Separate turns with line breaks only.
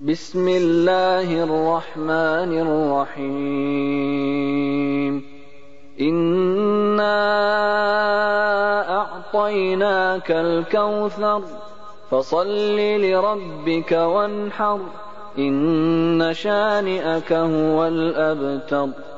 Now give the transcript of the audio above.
بسم الله الرحمن الرحيم إنا أعطيناك الكوثر فصل لربك وانحر إن شانئك هو الأبتر